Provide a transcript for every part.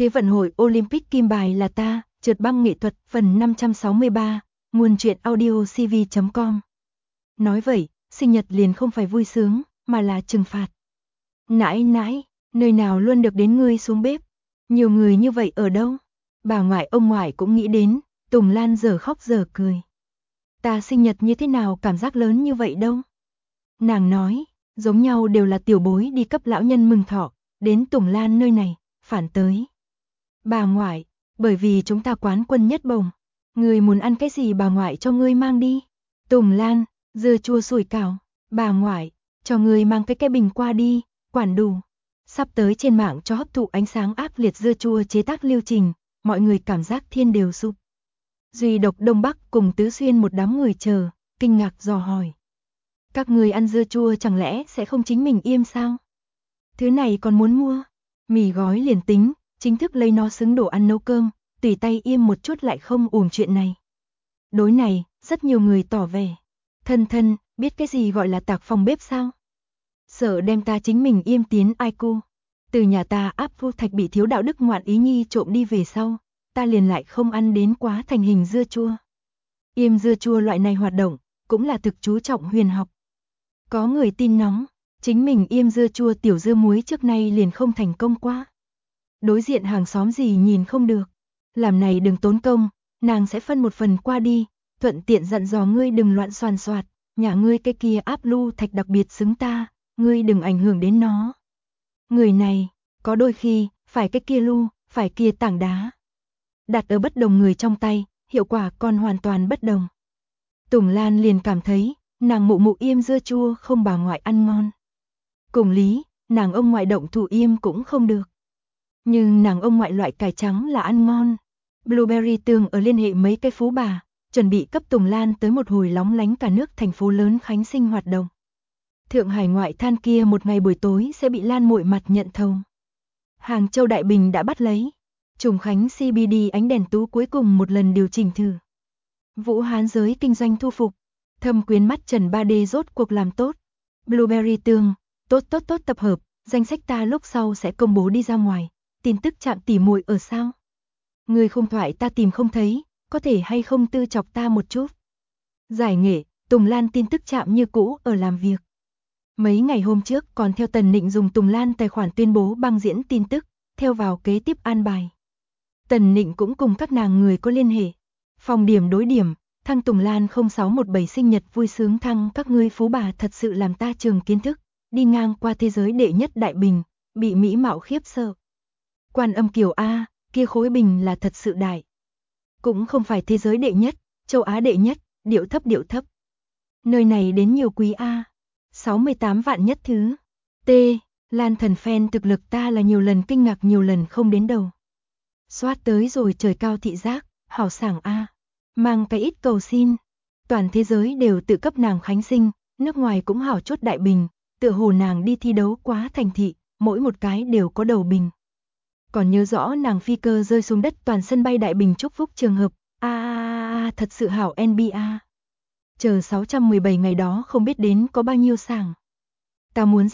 Thế vận hội Olympic kim bài là ta, trượt băng nghệ thuật phần 563, nguồn truyện audio cv.com. Nói vậy, sinh nhật liền không phải vui sướng, mà là trừng phạt. Nãi nãi, nơi nào luôn được đến ngươi xuống bếp, nhiều người như vậy ở đâu? Bà ngoại ông ngoại cũng nghĩ đến, Tùng Lan giờ khóc giờ cười. Ta sinh nhật như thế nào cảm giác lớn như vậy đâu? Nàng nói, giống nhau đều là tiểu bối đi cấp lão nhân mừng thọ, đến Tùng Lan nơi này, phản tới. Bà ngoại, bởi vì chúng ta quán quân nhất bổng, ngươi muốn ăn cái gì bà ngoại cho ngươi mang đi. Tùng Lan, dưa chua sủi cảo, bà ngoại, cho ngươi mang cái bình qua đi, quản đủ. Sắp tới trên mạng cho hấp thụ ánh sáng ác liệt dưa chua chế tác lưu trình, mọi người cảm giác thiên đều sụp. Duy độc Đông Bắc cùng Tứ Xuyên một đám người chờ, kinh ngạc dò hỏi. Các người ăn dưa chua chẳng lẽ sẽ không chính mình im sao? Thứ này còn muốn mua, mì gói liền tính, chính thức lấy nó xứng đồ ăn nấu cơm, tùy tay im một chút lại không uổng chuyện này. Đối này, rất nhiều người tỏ vẻ. Thân, biết cái gì gọi là tạc phòng bếp sao? Sợ đem ta chính mình im tiến ai cu. Từ nhà ta áp vô thạch bị thiếu đạo đức ngoạn ý nhi trộm đi về sau, ta liền lại không ăn đến quá thành hình dưa chua. Im dưa chua loại này hoạt động, cũng là thực chú trọng huyền học. Có người tin nóng, chính mình im dưa chua tiểu dưa muối trước nay liền không thành công qua. Đối diện hàng xóm gì nhìn không được, làm này đừng tốn công, nàng sẽ phân một phần qua đi, thuận tiện dặn dò ngươi đừng loạn soàn soạt, nhà ngươi cái kia áp lưu thạch đặc biệt xứng ta, ngươi đừng ảnh hưởng đến nó. Người này, có đôi khi, phải cái kia lưu, phải kia tảng đá. Đặt ở bất đồng người trong tay, hiệu quả còn hoàn toàn bất đồng. Tùng Lan liền cảm thấy, nàng mụ mụ im dưa chua không bà ngoại ăn ngon. Cùng lý, nàng ông ngoại động thủ im cũng không được. Nhưng nàng ông ngoại loại cải trắng là ăn ngon. Blueberry tương ở liên hệ mấy cái phú bà, chuẩn bị cấp Tùng Lan tới một hồi lóng lánh cả nước thành phố lớn khánh sinh hoạt động. Thượng Hải ngoại than kia một ngày buổi tối sẽ bị Lan muội mặt nhận thầu. Hàng Châu Đại Bình đã bắt lấy. Trùng Khánh CBD ánh đèn tú cuối cùng một lần điều chỉnh thử. Vũ Hán giới kinh doanh thu phục. Thâm quyến mắt Trần 3D rốt cuộc làm tốt. Blueberry tương, tốt tập hợp, danh sách ta lúc sau sẽ công bố đi ra ngoài. Tin tức chạm tỉ muội ở sao? Người không thoại ta tìm không thấy, có thể hay không tư chọc ta một chút. Giải nghệ, Tùng Lan tin tức chạm như cũ ở làm việc. Mấy ngày hôm trước còn theo Tần Nịnh dùng Tùng Lan tài khoản tuyên bố băng diễn tin tức, theo vào kế tiếp an bài. Tần Nịnh cũng cùng các nàng người có liên hệ. Phòng điểm đối điểm, thăng Tùng Lan 0617 sinh nhật vui sướng thăng các ngươi phú bà thật sự làm ta trường kiến thức, đi ngang qua thế giới đệ nhất đại bình, bị mỹ mạo khiếp sợ. Quan Âm Kiều A, kia khối bình là thật sự đại. Cũng không phải thế giới đệ nhất, châu Á đệ nhất, điệu thấp. Nơi này đến nhiều quý A. 68 vạn nhất thứ. T. Lan thần fan thực lực ta là nhiều lần kinh ngạc nhiều lần không đến đầu. Xoát tới rồi trời cao thị giác, hảo sảng A. Mang cái ít cầu xin. Toàn thế giới đều tự cấp nàng khánh sinh, nước ngoài cũng hảo chốt đại bình, tựa hồ nàng đi thi đấu quá thành thị, mỗi một cái đều có đầu bình. Còn nhớ rõ nàng phi cơ rơi xuống đất toàn sân bay đại bình chúc phúc trường hợp, thật sự hảo NBA. Chờ 617 ngày đó không biết đến có bao nhiêu sảng. Ta muốn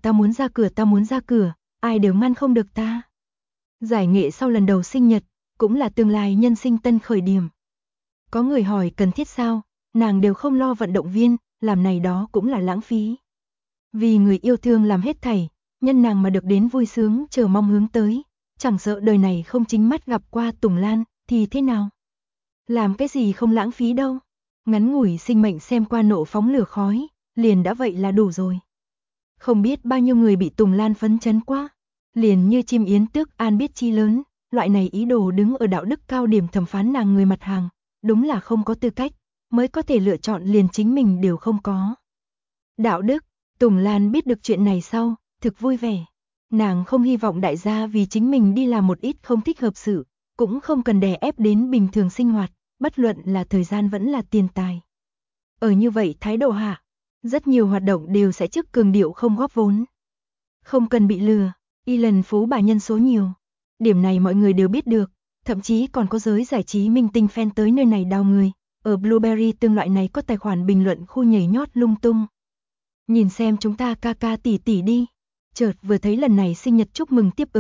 ra cửa, ai đều ngăn không được ta. Giải nghệ sau lần đầu sinh nhật, cũng là tương lai nhân sinh tân khởi điểm. Có người hỏi cần thiết sao, nàng đều không lo vận động viên, làm này đó cũng là lãng phí. Vì người yêu thương làm hết thảy, nhân nàng mà được đến vui sướng chờ mong hướng tới, chẳng sợ đời này không chính mắt gặp qua Tùng Lan, thì thế nào? Làm cái gì không lãng phí đâu. Ngắn ngủi sinh mệnh xem qua nộ phóng lửa khói, liền đã vậy là đủ rồi. Không biết bao nhiêu người bị Tùng Lan phấn chấn quá, liền như chim yến tước an biết chi lớn, loại này ý đồ đứng ở đạo đức cao điểm thẩm phán nàng người mặt hàng, đúng là không có tư cách, mới có thể lựa chọn liền chính mình đều không có. Đạo đức, Tùng Lan biết được chuyện này sau, thực vui vẻ. Nàng không hy vọng đại gia vì chính mình đi làm một ít không thích hợp sự, cũng không cần đè ép đến bình thường sinh hoạt, bất luận là thời gian vẫn là tiền tài. Ở như vậy thái độ hạ, rất nhiều hoạt động đều sẽ trước cường điệu không góp vốn. Không cần bị lừa, y lần phú bà nhân số nhiều. Điểm này mọi người đều biết được, thậm chí còn có giới giải trí minh tinh fan tới nơi này đào người, ở Blueberry tương loại này có tài khoản bình luận khu nhảy nhót lung tung. Nhìn xem chúng ta ca tỷ đi. Chợt vừa thấy lần này sinh nhật chúc mừng tiếp ứng,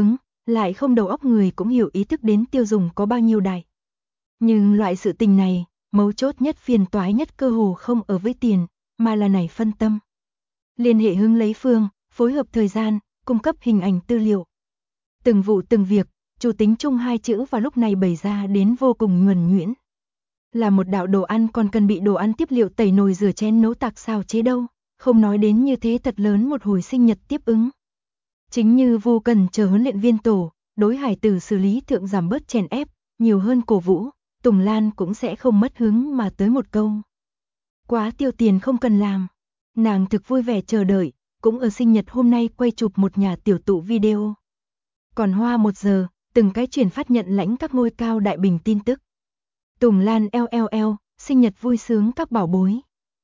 lại không đầu óc người cũng hiểu ý thức đến tiêu dùng có bao nhiêu đại. Nhưng loại sự tình này, mấu chốt nhất phiền toái nhất cơ hồ không ở với tiền, mà là nảy phân tâm. Liên hệ Hưng lấy phương, phối hợp thời gian, cung cấp hình ảnh tư liệu. Từng vụ từng việc, chủ tính chung hai chữ vào lúc này bày ra đến vô cùng nhuần nhuyễn. Là một đạo đồ ăn còn cần bị đồ ăn tiếp liệu tẩy nồi rửa chén nấu tạc xào chế đâu, không nói đến như thế thật lớn một hồi sinh nhật tiếp ứng. Chính như Vu Cần chờ huấn luyện viên tổ, đối hải tử xử lý thượng giảm bớt chèn ép, nhiều hơn cổ vũ, Tùng Lan cũng sẽ không mất hứng mà tới một câu. Quá tiêu tiền không cần làm. Nàng thực vui vẻ chờ đợi, cũng ở sinh nhật hôm nay quay chụp một nhà tiểu tụ video. Còn hoa 1 giờ, từng cái chuyển phát nhận lãnh các ngôi cao đại bình tin tức. Tùng Lan LLL, sinh nhật vui sướng các bảo bối.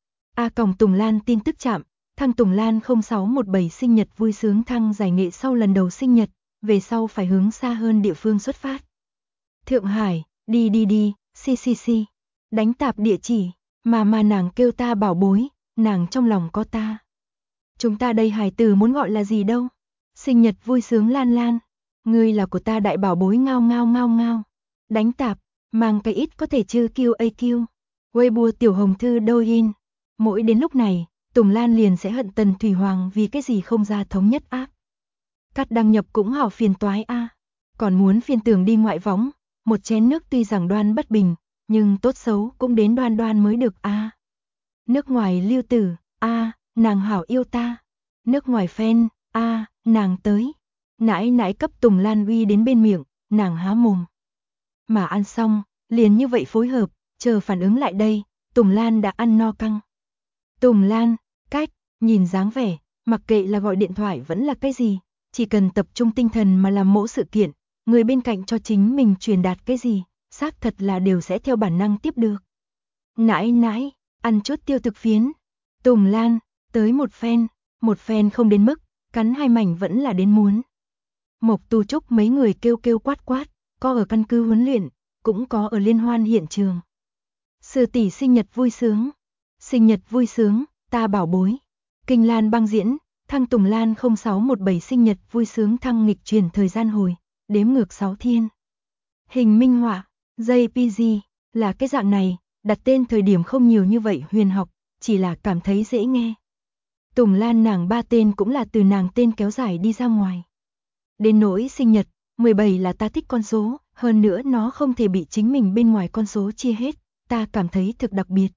Tùng Lan tin tức chạm, thăng Tùng Lan 0617 sinh nhật vui sướng thăng giải nghệ sau lần đầu sinh nhật, về sau phải hướng xa hơn địa phương xuất phát. Thượng Hải, đi, CCC, đánh tạp địa chỉ, mà nàng kêu ta bảo bối, nàng trong lòng có ta. Chúng ta đây hài tử muốn gọi là gì đâu? Sinh nhật vui sướng Lan Lan, ngươi là của ta đại bảo bối ngao. Đánh tạp, mang cái ít có thể chưa QAQ. Weibo tiểu hồng thư Douyin. Mỗi đến lúc này, Tùng Lan liền sẽ hận Tần Thủy Hoàng vì cái gì không ra thống nhất áp. Cắt đăng nhập cũng hảo phiền toái a. Còn muốn phiên tường đi ngoại võng, một chén nước tuy rằng đoan bất bình, nhưng tốt xấu cũng đến đoan mới được a. Nước ngoài lưu tử, nàng hảo yêu ta. Nước ngoài fan, nàng tới. Nãi cấp Tùng Lan uy đến bên miệng, nàng há mồm. Mà ăn xong, liền như vậy phối hợp, chờ phản ứng lại đây, Tùng Lan đã ăn no căng. Tùng Lan, cách, nhìn dáng vẻ, mặc kệ là gọi điện thoại vẫn là cái gì, chỉ cần tập trung tinh thần mà làm mỗi sự kiện, người bên cạnh cho chính mình truyền đạt cái gì, xác thật là đều sẽ theo bản năng tiếp được. Nãi, ăn chút tiêu thực phiến. Tùng Lan, tới một phen không đến mức, cắn 2 mảnh vẫn là đến muốn. Mộc Tu Trúc mấy người kêu quát, có ở căn cứ huấn luyện, cũng có ở liên hoan hiện trường. Sư tỷ sinh nhật vui sướng, ta bảo bối. Kinh Lan băng diễn, thăng Tùng Lan 0617 sinh nhật vui sướng thăng nghịch chuyển thời gian hồi, đếm ngược 6 thiên. Hình minh họa, JPG, là cái dạng này, đặt tên thời điểm không nhiều như vậy huyền học, chỉ là cảm thấy dễ nghe. Tùng Lan nàng 3 tên cũng là từ nàng tên kéo dài đi ra ngoài. Đến nỗi sinh nhật, 17 là ta thích con số, hơn nữa nó không thể bị chính mình bên ngoài con số chia hết, ta cảm thấy thực đặc biệt.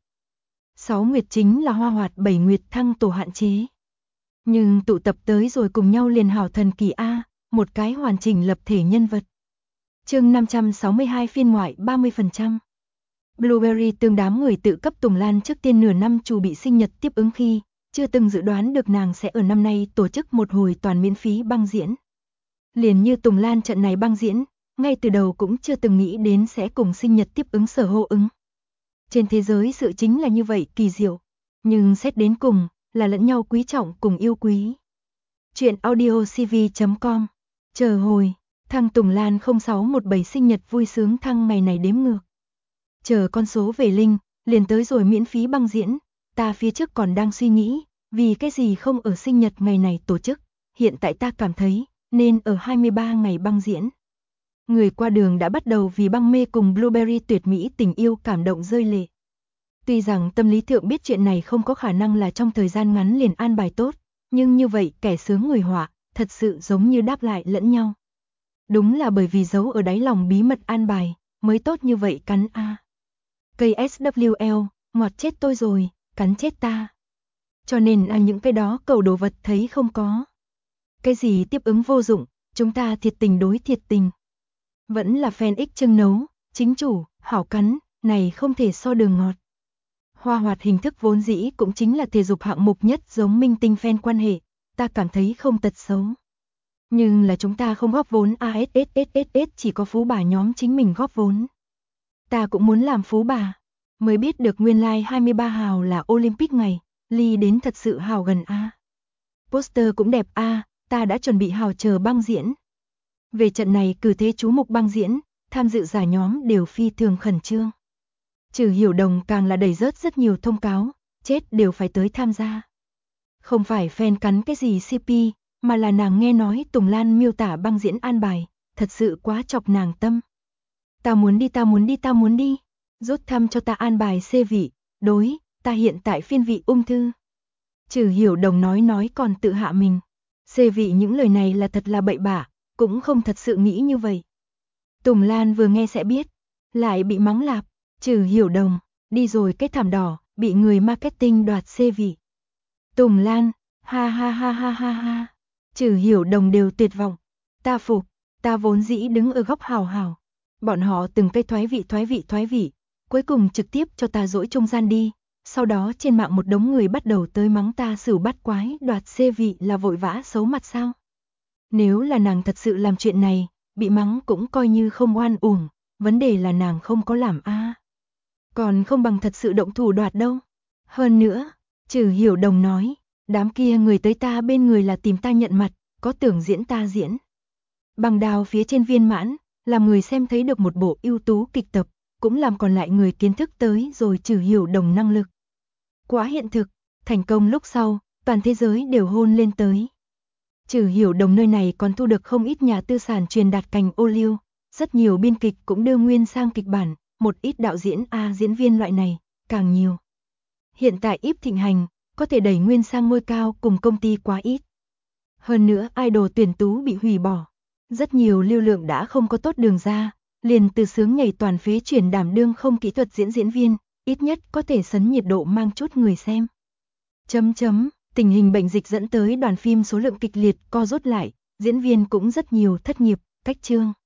6 nguyệt chính là hoa hoạt 7 nguyệt thăng tổ hạn chế. Nhưng tụ tập tới rồi cùng nhau liền hảo thần kỳ A, một cái hoàn chỉnh lập thể nhân vật. Chương 562 phiên ngoại 30%. Blueberry tương đám người tự cấp Tùng Lan trước tiên nửa năm chuẩn bị sinh nhật tiếp ứng khi, chưa từng dự đoán được nàng sẽ ở năm nay tổ chức một hồi toàn miễn phí băng diễn. Liền như Tùng Lan trận này băng diễn, ngay từ đầu cũng chưa từng nghĩ đến sẽ cùng sinh nhật tiếp ứng sở hô ứng. Trên thế giới sự chính là như vậy kỳ diệu, nhưng xét đến cùng, là lẫn nhau quý trọng cùng yêu quý. Chuyện audiocv.com. Chờ hồi, thăng Tùng Lan 0617 sinh nhật vui sướng thăng ngày này đếm ngược. Chờ con số về linh, liền tới rồi miễn phí băng diễn, ta phía trước còn đang suy nghĩ, vì cái gì không ở sinh nhật ngày này tổ chức, hiện tại ta cảm thấy, nên ở 23 ngày băng diễn. Người qua đường đã bắt đầu vì băng mê cùng Blueberry tuyệt mỹ tình yêu cảm động rơi lệ. Tuy rằng tâm lý thượng biết chuyện này không có khả năng là trong thời gian ngắn liền an bài tốt, nhưng như vậy kẻ sướng người họa, thật sự giống như đáp lại lẫn nhau. Đúng là bởi vì giấu ở đáy lòng bí mật an bài, mới tốt như vậy cắn A. Cây SWL, ngọt chết tôi rồi, cắn chết ta. Cho nên những cái đó cầu đồ vật thấy không có. Cái gì tiếp ứng vô dụng, chúng ta thiệt tình đối thiệt tình. Vẫn là fan ích trưng nấu, chính chủ, hảo cắn, này không thể so đường ngọt. Hoa hoạt hình thức vốn dĩ cũng chính là thể dục hạng mục nhất giống minh tinh fan quan hệ, ta cảm thấy không tật xấu. Nhưng là chúng ta không góp vốn ASSSSS, chỉ có phú bà nhóm chính mình góp vốn. Ta cũng muốn làm phú bà, mới biết được nguyên lai 23 hào là Olympic ngày, ly đến thật sự hào gần A. Poster cũng đẹp A, ta đã chuẩn bị hào chờ băng diễn. Về trận này cử thế chú mục băng diễn, tham dự giả nhóm đều phi thường khẩn trương. Trừ Hiểu Đồng càng là đẩy rớt rất nhiều thông cáo, chết đều phải tới tham gia. Không phải fan cắn cái gì CP, mà là nàng nghe nói Tùng Lan miêu tả băng diễn an bài, thật sự quá chọc nàng tâm. Tao muốn đi, tao muốn đi, tao muốn đi. Rút thăm cho ta an bài C vị, đối, ta hiện tại phiên vị ung thư. Trừ Hiểu Đồng nói còn tự hạ mình. C vị những lời này là thật là bậy bạ, cũng không thật sự nghĩ như vậy. Tùng Lan vừa nghe sẽ biết, lại bị mắng lạp. Trừ Hiểu Đồng, đi rồi cái thảm đỏ, bị người marketing đoạt C vị. Tùng Lan, ha ha ha ha ha ha. Trừ Hiểu Đồng đều tuyệt vọng. Ta phục, ta vốn dĩ đứng ở góc hào hào. Bọn họ từng cây thoái vị, cuối cùng trực tiếp cho ta dỗi trung gian đi. Sau đó trên mạng một đống người bắt đầu tới mắng ta xỉu bắt quái đoạt C vị là vội vã xấu mặt sao. Nếu là nàng thật sự làm chuyện này, bị mắng cũng coi như không oan uổng, vấn đề là nàng không có làm a. Còn không bằng thật sự động thủ đoạt đâu. Hơn nữa, Trừ Hiểu Đồng nói, đám kia người tới ta bên người là tìm ta nhận mặt, có tưởng diễn ta diễn. Bằng đào phía trên viên mãn, làm người xem thấy được một bộ ưu tú kịch tập, cũng làm còn lại người kiến thức tới rồi Trừ Hiểu Đồng năng lực. Quá hiện thực, thành công lúc sau, toàn thế giới đều hôn lên tới. Trừ Hiểu Đồng nơi này còn thu được không ít nhà tư sản truyền đạt cành ô liu, rất nhiều biên kịch cũng đưa nguyên sang kịch bản, một ít đạo diễn diễn viên loại này, càng nhiều. Hiện tại íp thịnh hành, có thể đẩy nguyên sang ngôi cao cùng công ty quá ít. Hơn nữa idol tuyển tú bị hủy bỏ, rất nhiều lưu lượng đã không có tốt đường ra, liền từ sướng nhảy toàn phế chuyển đảm đương không kỹ thuật diễn viên, ít nhất có thể sấn nhiệt độ mang chút người xem. Tình hình bệnh dịch dẫn tới đoàn phim số lượng kịch liệt co rút lại, diễn viên cũng rất nhiều thất nghiệp, cách chương.